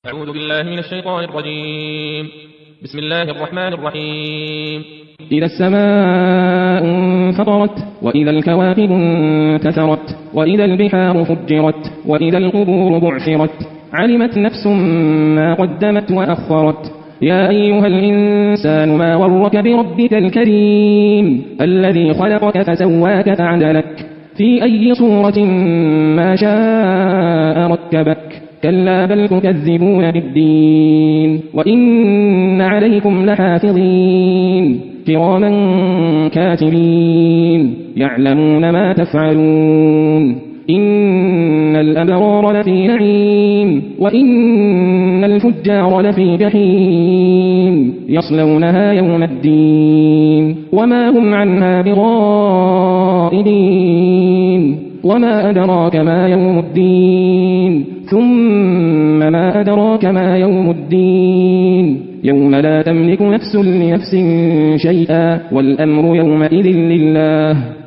أعوذ بالله من الشيطان الرجيم. بسم الله الرحمن الرحيم. إذا السماء انفطرت وإذا الكواكب انتثرت وإذا البحار فجرت وإذا القبور بعثرت علمت نفس ما قدمت وأخرت. يا أيها الإنسان ما غرك بربك الكريم الذي خلقك فسواك فعدلك في أي صورة ما شاء ركبك. كلا بل تكذبون بالدين وإن عليكم لحافظين كراما كاتبين يعلمون ما تفعلون. إن الأبرار لفي نعيم وإن الفجار لفي جحيم يصلونها يوم الدين وما هم عنها بغائبين. وما أدراك ما يوم الدين ثم ما أدراك ما يوم الدين يوم لا تملك نفس لنفس شيئا والأمر يومئذ لله.